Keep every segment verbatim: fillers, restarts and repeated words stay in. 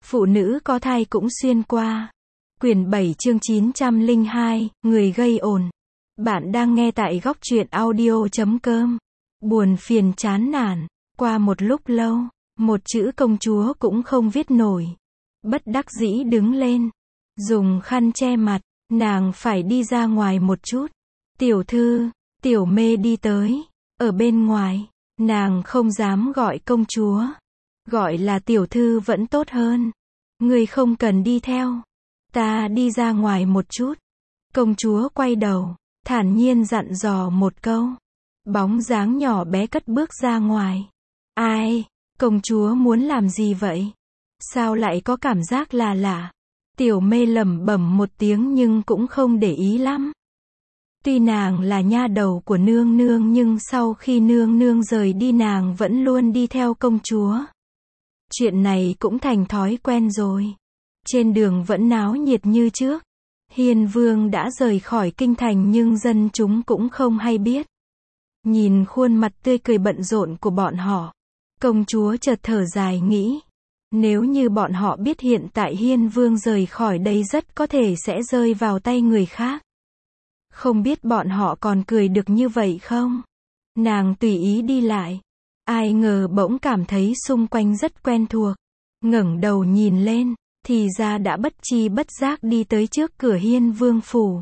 Phụ nữ có thai cũng xuyên qua. Quyển bảy chương chín trăm lẻ hai, người gây ồn. Bạn đang nghe tại góc truyện audio chấm com. Buồn phiền chán nản. Qua một lúc lâu, một chữ công chúa cũng không viết nổi. Bất đắc dĩ đứng lên. Dùng khăn che mặt, nàng phải đi ra ngoài một chút. Tiểu thư, tiểu mê đi tới. Ở bên ngoài, nàng không dám gọi công chúa. Gọi là tiểu thư vẫn tốt hơn. Người không cần đi theo. Ta đi ra ngoài một chút. Công chúa quay đầu, thản nhiên dặn dò một câu. Bóng dáng nhỏ bé cất bước ra ngoài. Ai? Công chúa muốn làm gì vậy? Sao lại có cảm giác là lạ? Tiểu mê lẩm bẩm một tiếng nhưng cũng không để ý lắm. Tuy nàng là nha đầu của nương nương nhưng sau khi nương nương rời đi nàng vẫn luôn đi theo công chúa. Chuyện này cũng thành thói quen rồi. Trên đường vẫn náo nhiệt như trước. Hiên vương đã rời khỏi kinh thành nhưng dân chúng cũng không hay biết. Nhìn khuôn mặt tươi cười bận rộn của bọn họ, công chúa chợt thở dài nghĩ. Nếu như bọn họ biết hiện tại hiên vương rời khỏi đây rất có thể sẽ rơi vào tay người khác. Không biết bọn họ còn cười được như vậy không? Nàng tùy ý đi lại. Ai ngờ bỗng cảm thấy xung quanh rất quen thuộc. Ngẩng đầu nhìn lên, thì ra đã bất chi bất giác đi tới trước cửa hiên vương phủ.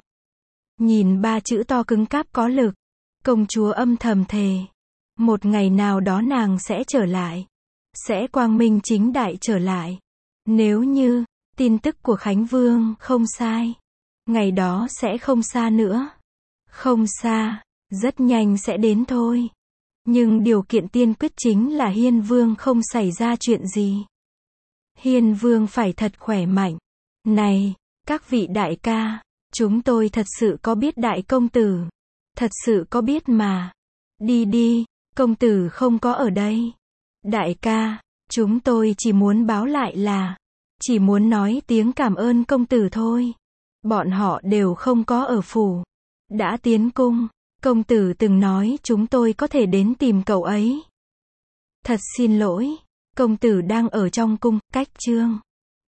Nhìn ba chữ to cứng cáp có lực, công chúa âm thầm thề. Một ngày nào đó nàng sẽ trở lại. Sẽ quang minh chính đại trở lại. Nếu như, tin tức của Khánh Vương không sai. Ngày đó sẽ không xa nữa. Không xa, rất nhanh sẽ đến thôi. Nhưng điều kiện tiên quyết chính là hiên vương không xảy ra chuyện gì. Hiên vương phải thật khỏe mạnh. Này, các vị đại ca, chúng tôi thật sự có biết đại công tử. Thật sự có biết mà. Đi đi, công tử không có ở đây. Đại ca, chúng tôi chỉ muốn báo lại là, chỉ muốn nói tiếng cảm ơn công tử thôi. Bọn họ đều không có ở phủ. Đã tiến cung, công tử từng nói chúng tôi có thể đến tìm cậu ấy. Thật xin lỗi, công tử đang ở trong cung, cách chương.